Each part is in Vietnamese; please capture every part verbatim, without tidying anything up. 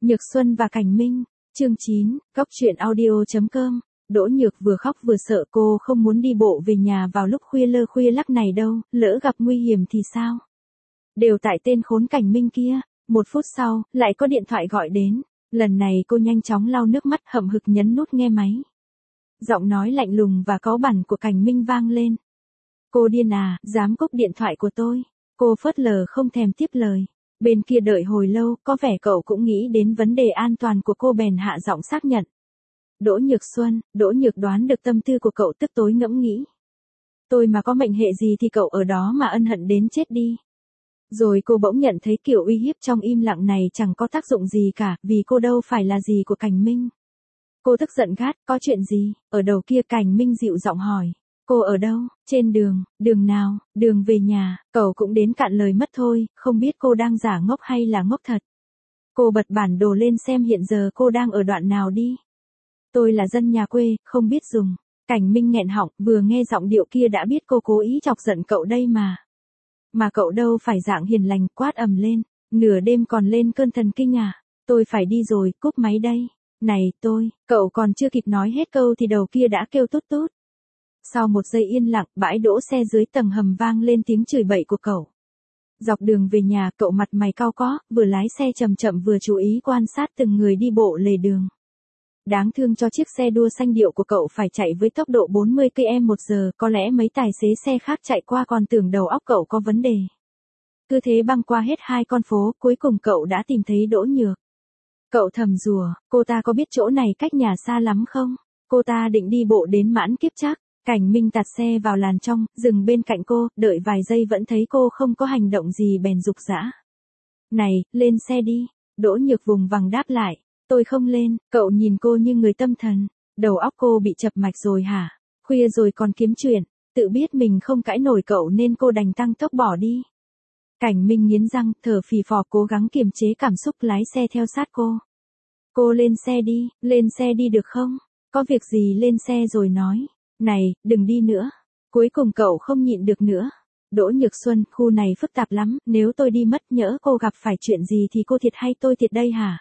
Nhược Xuân và Cảnh Minh, chương chín, Cóc truyện audio chấm com. Đỗ Nhược vừa khóc vừa sợ, cô không muốn đi bộ về nhà vào lúc khuya lơ khuya lắc này đâu, lỡ gặp nguy hiểm thì sao? Đều tại tên khốn Cảnh Minh kia. Một phút sau, lại có điện thoại gọi đến. Lần này cô nhanh chóng lau nước mắt, hậm hực nhấn nút nghe máy. Giọng nói lạnh lùng và cáu bẳn của Cảnh Minh vang lên. Cô điên à, dám cúp điện thoại của tôi. Cô phớt lờ không thèm tiếp lời. Bên kia đợi hồi lâu, có vẻ cậu cũng nghĩ đến vấn đề an toàn của cô bèn hạ giọng xác nhận. Đỗ Nhược Xuân, Đỗ Nhược đoán được tâm tư của cậu tức tối ngẫm nghĩ. Tôi mà có mệnh hệ gì thì cậu ở đó mà ân hận đến chết đi. Rồi cô bỗng nhận thấy kiểu uy hiếp trong im lặng này chẳng có tác dụng gì cả, vì cô đâu phải là gì của Cảnh Minh. Cô tức giận gắt, có chuyện gì? Ở đầu kia Cảnh Minh dịu giọng hỏi. Cô ở đâu? Trên đường, đường nào? Đường về nhà. Cậu cũng đến cạn lời mất thôi, không biết cô đang giả ngốc hay là ngốc thật. Cô bật bản đồ lên xem hiện giờ cô đang ở đoạn nào đi. Tôi là dân nhà quê, không biết dùng. Cảnh Minh nghẹn họng, vừa nghe giọng điệu kia đã biết cô cố ý chọc giận cậu đây mà. Mà cậu đâu phải dạng hiền lành, quát ầm lên. Nửa đêm còn lên cơn thần kinh à? Tôi phải đi rồi, cúp máy đây. Này, tôi, cậu còn chưa kịp nói hết câu thì đầu kia đã kêu tút tút. Sau một giây yên lặng, bãi đỗ xe dưới tầng hầm vang lên tiếng chửi bậy của cậu. Dọc đường về nhà, cậu mặt mày cau có, vừa lái xe chậm chậm vừa chú ý quan sát từng người đi bộ lề đường. Đáng thương cho chiếc xe đua xanh điệu của cậu phải chạy với tốc độ bốn mươi ki lô mét một giờ, có lẽ mấy tài xế xe khác chạy qua còn tưởng đầu óc cậu có vấn đề. Cứ thế băng qua hết hai con phố, cuối cùng cậu đã tìm thấy Đỗ Nhược. Cậu thầm rủa, cô ta có biết chỗ này cách nhà xa lắm không? Cô ta định đi bộ đến mãn kiếp chắc. Cảnh Minh tạt xe vào làn trong, dừng bên cạnh cô, đợi vài giây vẫn thấy cô không có hành động gì bèn giục giã. Này, lên xe đi. Đỗ Nhược vùng vằng đáp lại. Tôi không lên. Cậu nhìn cô như người tâm thần. Đầu óc cô bị chập mạch rồi hả? Khuya rồi còn kiếm chuyện. Tự biết mình không cãi nổi cậu nên cô đành tăng tốc bỏ đi. Cảnh Minh nghiến răng, thở phì phò cố gắng kiềm chế cảm xúc lái xe theo sát cô. Cô lên xe đi, lên xe đi được không? Có việc gì lên xe rồi nói. Này, đừng đi nữa. Cuối cùng cậu không nhịn được nữa. Đỗ Nhược Xuân, khu này phức tạp lắm, nếu tôi đi mất nhỡ cô gặp phải chuyện gì thì cô thiệt hay tôi thiệt đây hả?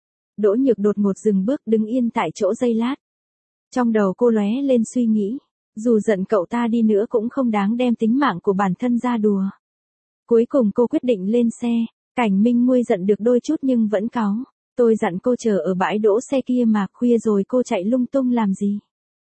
Đỗ Nhược đột ngột dừng bước đứng yên tại chỗ giây lát. Trong đầu cô lóe lên suy nghĩ. Dù giận cậu ta đi nữa cũng không đáng đem tính mạng của bản thân ra đùa. Cuối cùng cô quyết định lên xe. Cảnh Minh nguôi giận được đôi chút nhưng vẫn cáu. Tôi dặn cô chờ ở bãi đỗ xe kia mà, khuya rồi cô chạy lung tung làm gì?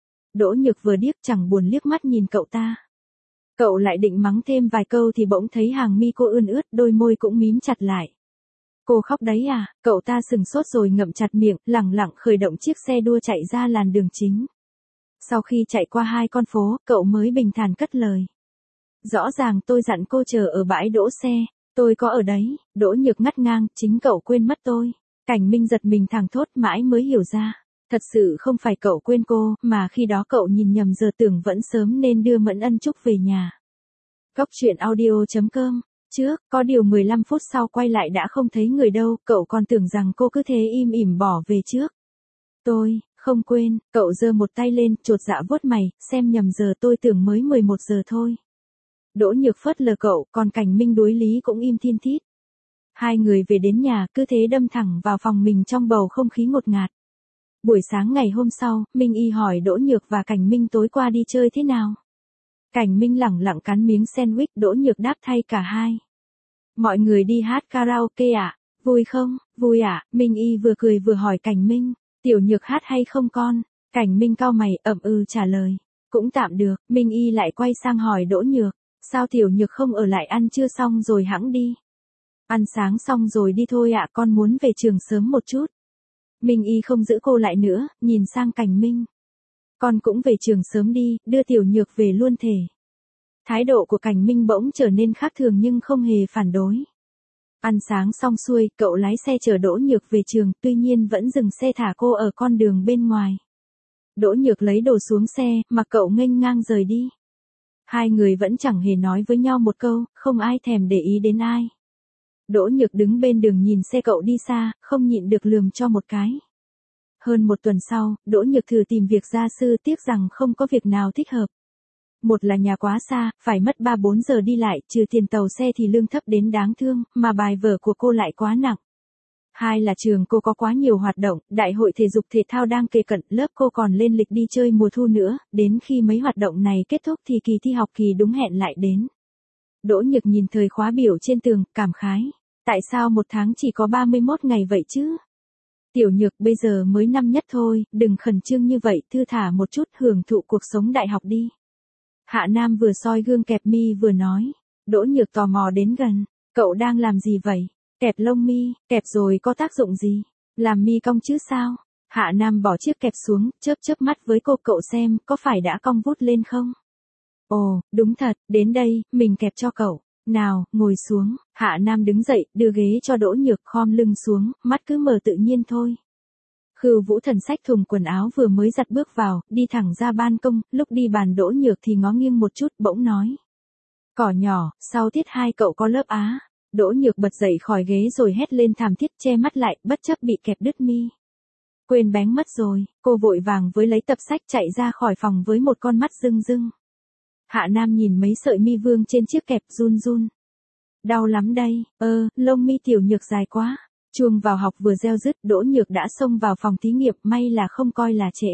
Đỗ Nhược vừa điếc chẳng buồn liếc mắt nhìn cậu ta. Cậu lại định mắng thêm vài câu thì bỗng thấy hàng mi cô ươn ướt, đôi môi cũng mím chặt lại. Cô khóc đấy à? Cậu ta sừng sốt rồi ngậm chặt miệng, lẳng lặng khởi động chiếc xe đua chạy ra làn đường chính. Sau khi chạy qua hai con phố, cậu mới bình thản cất lời. Rõ ràng tôi dặn cô chờ ở bãi đỗ xe, tôi có ở đấy. Đỗ Nhược ngắt ngang, chính cậu quên mất tôi. Cảnh Minh giật mình thẳng thốt mãi mới hiểu ra. Thật sự không phải cậu quên cô, mà khi đó cậu nhìn nhầm giờ, tưởng vẫn sớm nên đưa Mẫn Ân Trúc về nhà. Cóc truyện audio chấm com. Trước, có điều mười lăm phút sau quay lại đã không thấy người đâu, cậu còn tưởng rằng cô cứ thế im ỉm bỏ về trước. Tôi, không quên, cậu giơ một tay lên, chột dạ vuốt mày, xem nhầm giờ, tôi tưởng mới mười một giờ thôi. Đỗ Nhược phớt lờ cậu, còn Cảnh Minh đối lý cũng im thiên thít. Hai người về đến nhà, cứ thế đâm thẳng vào phòng mình trong bầu không khí ngột ngạt. Buổi sáng ngày hôm sau, Minh Y hỏi Đỗ Nhược và Cảnh Minh tối qua đi chơi thế nào. Cảnh Minh lẳng lặng cắn miếng sandwich, Đỗ Nhược đáp thay cả hai. Mọi người đi hát karaoke ạ, à? Vui không? Vui ạ, à? Minh Y vừa cười vừa hỏi Cảnh Minh, Tiểu Nhược hát hay không con? Cảnh Minh cau mày, ậm ừ trả lời. Cũng tạm được. Minh Y lại quay sang hỏi Đỗ Nhược, sao Tiểu Nhược không ở lại ăn trưa xong rồi hẵng đi? Ăn sáng xong rồi đi thôi ạ, con muốn về trường sớm một chút. Minh Y không giữ cô lại nữa, nhìn sang Cảnh Minh. Con cũng về trường sớm đi, đưa Tiểu Nhược về luôn thể. Thái độ của Cảnh Minh bỗng trở nên khác thường nhưng không hề phản đối. Ăn sáng xong xuôi, cậu lái xe chở Đỗ Nhược về trường, tuy nhiên vẫn dừng xe thả cô ở con đường bên ngoài. Đỗ Nhược lấy đồ xuống xe, mà cậu nghênh ngang rời đi. Hai người vẫn chẳng hề nói với nhau một câu, không ai thèm để ý đến ai. Đỗ Nhược đứng bên đường nhìn xe cậu đi xa, không nhịn được lườm cho một cái. Hơn một tuần sau, Đỗ Nhược thử tìm việc gia sư, tiếc rằng không có việc nào thích hợp. Một là nhà quá xa, phải mất ba bốn giờ đi lại, trừ tiền tàu xe thì lương thấp đến đáng thương, mà bài vở của cô lại quá nặng. Hai là trường cô có quá nhiều hoạt động, đại hội thể dục thể thao đang kề cận, lớp cô còn lên lịch đi chơi mùa thu nữa, đến khi mấy hoạt động này kết thúc thì kỳ thi học kỳ đúng hẹn lại đến. Đỗ Nhược nhìn thời khóa biểu trên tường, cảm khái. Tại sao một tháng chỉ có ba mươi mốt ngày vậy chứ? Tiểu Nhược bây giờ mới năm nhất thôi, đừng khẩn trương như vậy, thư thả một chút, hưởng thụ cuộc sống đại học đi. Hạ Nam vừa soi gương kẹp mi vừa nói. Đỗ Nhược tò mò đến gần. Cậu đang làm gì vậy? Kẹp lông mi, kẹp rồi có tác dụng gì? Làm mi cong chứ sao? Hạ Nam bỏ chiếc kẹp xuống, chớp chớp mắt với cô, cậu xem, có phải đã cong vút lên không? Ồ, đúng thật, đến đây, mình kẹp cho cậu. Nào, ngồi xuống. Hạ Nam đứng dậy, đưa ghế cho Đỗ Nhược, khom lưng xuống, mắt cứ mở tự nhiên thôi. Khưu Vũ Thần xách thùng quần áo vừa mới giặt bước vào, đi thẳng ra ban công, lúc đi bàn Đỗ Nhược thì ngó nghiêng một chút, bỗng nói. Cỏ nhỏ, sau tiết hai cậu có lớp á. Đỗ Nhược bật dậy khỏi ghế rồi hét lên thảm thiết, che mắt lại, bất chấp bị kẹp đứt mi. Quên bén mất rồi, cô vội vàng với lấy tập sách chạy ra khỏi phòng với một con mắt rưng rưng. Hạ Nam nhìn mấy sợi mi vương trên chiếc kẹp, run run. Đau lắm đây, ơ, lông mi Tiểu Nhược dài quá. Chuông vào học vừa reo dứt, Đỗ Nhược đã xông vào phòng thí nghiệm, may là không coi là trễ.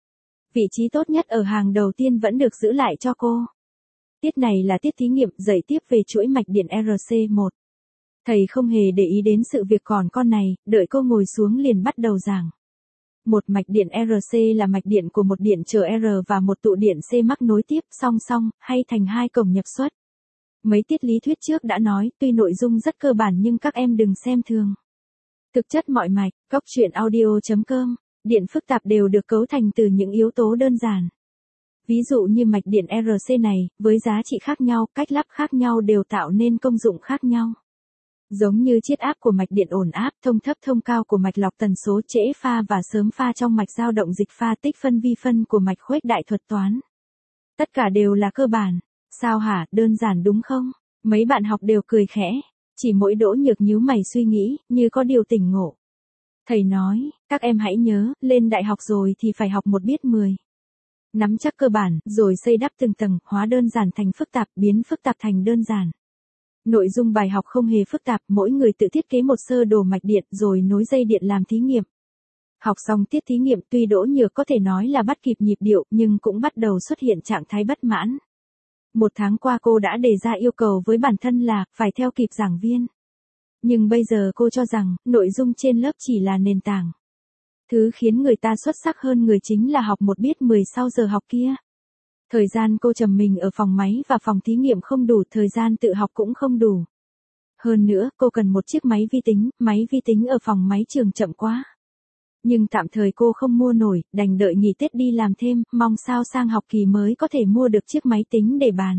Vị trí tốt nhất ở hàng đầu tiên vẫn được giữ lại cho cô. Tiết này là tiết thí nghiệm, dạy tiếp về chuỗi mạch điện R C một. Thầy không hề để ý đến sự việc còn con này, đợi cô ngồi xuống liền bắt đầu giảng. Một mạch điện R C là mạch điện của một điện trở R và một tụ điện C mắc nối tiếp song song, hay thành hai cổng nhập xuất. Mấy tiết lý thuyết trước đã nói, tuy nội dung rất cơ bản nhưng các em đừng xem thường. Thực chất mọi mạch, Cóc Truyện Audio chấm com, điện phức tạp đều được cấu thành từ những yếu tố đơn giản. Ví dụ như mạch điện R C này, với giá trị khác nhau, cách lắp khác nhau đều tạo nên công dụng khác nhau. Giống như chiết áp của mạch điện ổn áp, thông thấp thông cao của mạch lọc tần số, trễ pha và sớm pha trong mạch dao động dịch pha, tích phân vi phân của mạch khuếch đại thuật toán. Tất cả đều là cơ bản. Sao hả, đơn giản đúng không? Mấy bạn học đều cười khẽ. Chỉ mỗi Đỗ Nhược nhíu mày suy nghĩ, như có điều tỉnh ngộ. Thầy nói, các em hãy nhớ, lên đại học rồi thì phải học một biết mười. Nắm chắc cơ bản, rồi xây đắp từng tầng, hóa đơn giản thành phức tạp, biến phức tạp thành đơn giản. Nội dung bài học không hề phức tạp, mỗi người tự thiết kế một sơ đồ mạch điện rồi nối dây điện làm thí nghiệm. Học xong tiết thí nghiệm, tuy Đỗ Nhược có thể nói là bắt kịp nhịp điệu, nhưng cũng bắt đầu xuất hiện trạng thái bất mãn. Một tháng qua cô đã đề ra yêu cầu với bản thân là phải theo kịp giảng viên. Nhưng bây giờ cô cho rằng, nội dung trên lớp chỉ là nền tảng. Thứ khiến người ta xuất sắc hơn người chính là học một biết mười sau giờ học kia. Thời gian cô trầm mình ở phòng máy và phòng thí nghiệm không đủ, thời gian tự học cũng không đủ. Hơn nữa, cô cần một chiếc máy vi tính, máy vi tính ở phòng máy trường chậm quá. Nhưng tạm thời cô không mua nổi, đành đợi nghỉ Tết đi làm thêm, mong sao sang học kỳ mới có thể mua được chiếc máy tính để bàn.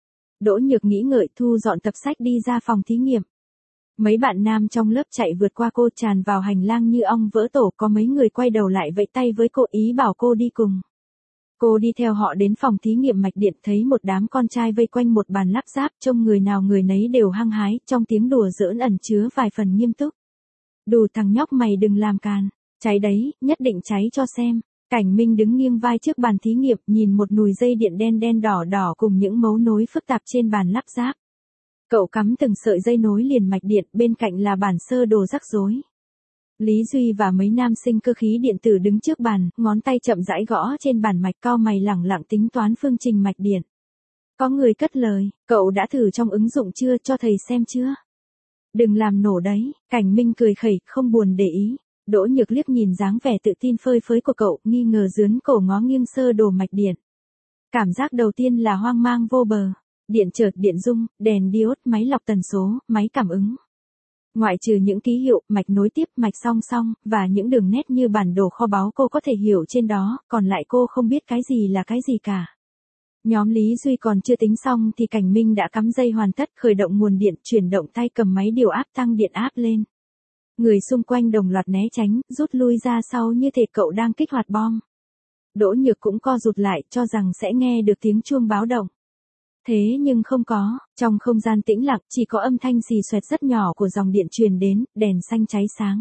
Đỗ Nhược nghĩ ngợi, thu dọn tập sách đi ra phòng thí nghiệm. Mấy bạn nam trong lớp chạy vượt qua cô, tràn vào hành lang như ong vỡ tổ, có mấy người quay đầu lại vẫy tay với cô, ý bảo cô đi cùng. Cô đi theo họ đến phòng thí nghiệm mạch điện, thấy một đám con trai vây quanh một bàn lắp ráp, trông người nào người nấy đều hăng hái, trong tiếng đùa giỡn ẩn chứa vài phần nghiêm túc. Đù thằng nhóc mày đừng làm càn, cháy đấy, nhất định cháy cho xem. Cảnh Minh đứng nghiêng vai trước bàn thí nghiệm, nhìn một nùi dây điện đen đen đỏ đỏ cùng những mấu nối phức tạp trên bàn lắp ráp. Cậu cắm từng sợi dây nối liền mạch điện, bên cạnh là bản sơ đồ rắc rối. Lý Duy và mấy nam sinh cơ khí điện tử đứng trước bàn, ngón tay chậm rãi gõ trên bàn mạch, cau mày lẳng lặng tính toán phương trình mạch điện. Có người cất lời, cậu đã thử trong ứng dụng chưa, cho thầy xem chưa? Đừng làm nổ đấy, Cảnh Minh cười khẩy, không buồn để ý. Đỗ Nhược liếc nhìn dáng vẻ tự tin phơi phới của cậu, nghi ngờ dướn cổ ngó nghiêng sơ đồ mạch điện. Cảm giác đầu tiên là hoang mang vô bờ. Điện chợt, điện dung, đèn diode, máy lọc tần số, máy cảm ứng. Ngoại trừ những ký hiệu, mạch nối tiếp, mạch song song, và những đường nét như bản đồ kho báu cô có thể hiểu trên đó, còn lại cô không biết cái gì là cái gì cả. Nhóm Lý Duy còn chưa tính xong thì Cảnh Minh đã cắm dây hoàn tất, khởi động nguồn điện, chuyển động tay cầm máy điều áp tăng điện áp lên. Người xung quanh đồng loạt né tránh, rút lui ra sau như thể cậu đang kích hoạt bom. Đỗ Nhược cũng co rụt lại, cho rằng sẽ nghe được tiếng chuông báo động. Thế nhưng không có, trong không gian tĩnh lặng, chỉ có âm thanh xì xoẹt rất nhỏ của dòng điện truyền đến, đèn xanh cháy sáng.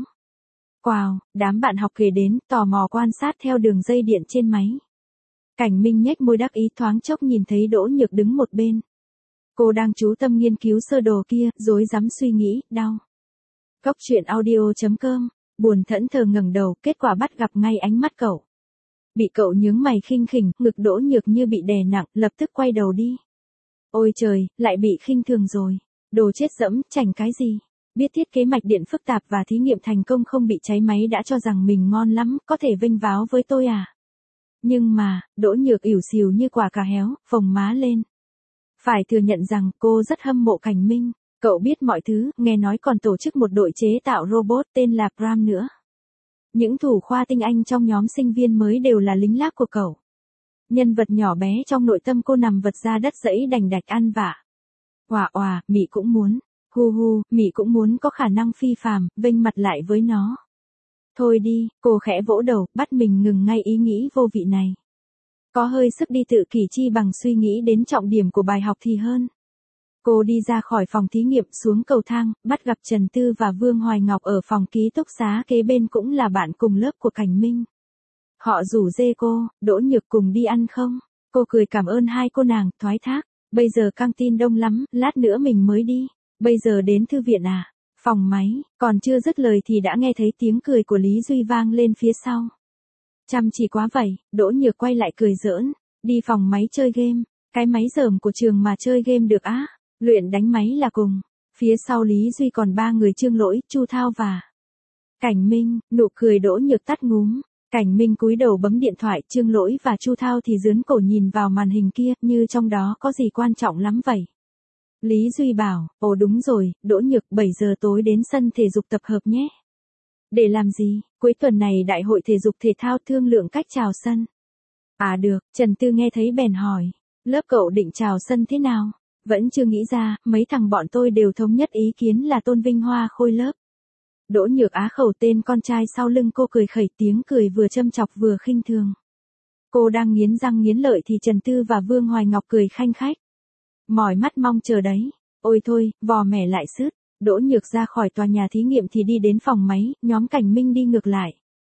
Wow, đám bạn học kề đến, tò mò quan sát theo đường dây điện trên máy. Cảnh Minh nhếch môi đắc ý, thoáng chốc nhìn thấy Đỗ Nhược đứng một bên. Cô đang chú tâm nghiên cứu sơ đồ kia, rối rắm suy nghĩ, đau. Cóc truyện audio chấm com, buồn thẫn thờ ngẩng đầu, kết quả bắt gặp ngay ánh mắt cậu. Bị cậu nhướng mày khinh khỉnh, ngực Đỗ Nhược như bị đè nặng, lập tức quay đầu đi. Ôi trời, lại bị khinh thường rồi. Đồ chết dẫm, chảnh cái gì? Biết thiết kế mạch điện phức tạp và thí nghiệm thành công không bị cháy máy đã cho rằng mình ngon lắm, có thể vênh váo với tôi à? Nhưng mà, Đỗ Nhược ỉu xìu như quả cà héo, phồng má lên. Phải thừa nhận rằng cô rất hâm mộ Cảnh Minh. Cậu biết mọi thứ, nghe nói còn tổ chức một đội chế tạo robot tên là Pram nữa. Những thủ khoa tinh anh trong nhóm sinh viên mới đều là lính lác của cậu. Nhân vật nhỏ bé trong nội tâm cô nằm vật ra đất dẫy đành đạch ăn vạ. Òa òa, Mị cũng muốn. Hu hu, Mị cũng muốn có khả năng phi phàm, vênh mặt lại với nó. Thôi đi, cô khẽ vỗ đầu, bắt mình ngừng ngay ý nghĩ vô vị này. Có hơi sức đi tự kỷ chi bằng suy nghĩ đến trọng điểm của bài học thì hơn. Cô đi ra khỏi phòng thí nghiệm xuống cầu thang, bắt gặp Trần Tư và Vương Hoài Ngọc ở phòng ký túc xá kế bên cũng là bạn cùng lớp của Cảnh Minh. Họ rủ dê cô, Đỗ Nhược cùng đi ăn không? Cô cười cảm ơn hai cô nàng, thoái thác. Bây giờ căng tin đông lắm, lát nữa mình mới đi. Bây giờ đến thư viện à? Phòng máy, còn chưa dứt lời thì đã nghe thấy tiếng cười của Lý Duy vang lên phía sau. Chăm chỉ quá vậy, Đỗ Nhược quay lại cười giỡn. Đi phòng máy chơi game, cái máy rởm của trường mà chơi game được á? Luyện đánh máy là cùng. Phía sau Lý Duy còn ba người Trương Lỗi, Chu Thao và Cảnh Minh. Nụ cười Đỗ Nhược tắt ngúm. Cảnh Minh cúi đầu bấm điện thoại, Trương Lỗi và Chu Thao thì dướn cổ nhìn vào màn hình kia, như trong đó có gì quan trọng lắm vậy. Lý Duy bảo, ồ đúng rồi, Đỗ Nhược, bảy giờ tối đến sân thể dục tập hợp nhé. Để làm gì? Cuối tuần này đại hội thể dục thể thao thương lượng cách chào sân. À được, Trần Tư nghe thấy bèn hỏi, lớp cậu định chào sân thế nào? Vẫn chưa nghĩ ra, mấy thằng bọn tôi đều thống nhất ý kiến là tôn vinh Hoa Khôi lớp. Đỗ Nhược á khẩu tên con trai sau lưng cô cười khẩy, tiếng cười vừa châm chọc vừa khinh thường. Cô đang nghiến răng nghiến lợi thì Trần Tư và Vương Hoài Ngọc cười khanh khách. Mỏi mắt mong chờ đấy. Ôi thôi, vò mẻ lại sứt. Đỗ Nhược ra khỏi tòa nhà thí nghiệm thì đi đến phòng máy, nhóm Cảnh Minh đi ngược lại.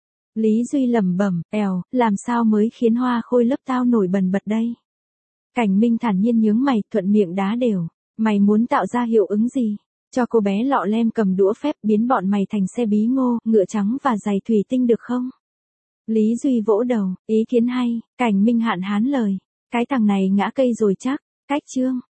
Lý Duy lẩm bẩm, èo, làm sao mới khiến Hoa Khôi lớp tao nổi bần bật đây? Cảnh Minh thản nhiên nhướng mày, thuận miệng đá đều. Mày muốn tạo ra hiệu ứng gì? Cho cô bé lọ lem cầm đũa phép biến bọn mày thành xe bí ngô, ngựa trắng và giày thủy tinh được không? Lý Duy vỗ đầu, ý kiến hay. Cảnh Minh hạn hán lời. Cái thằng này ngã cây rồi chắc. Cách chương.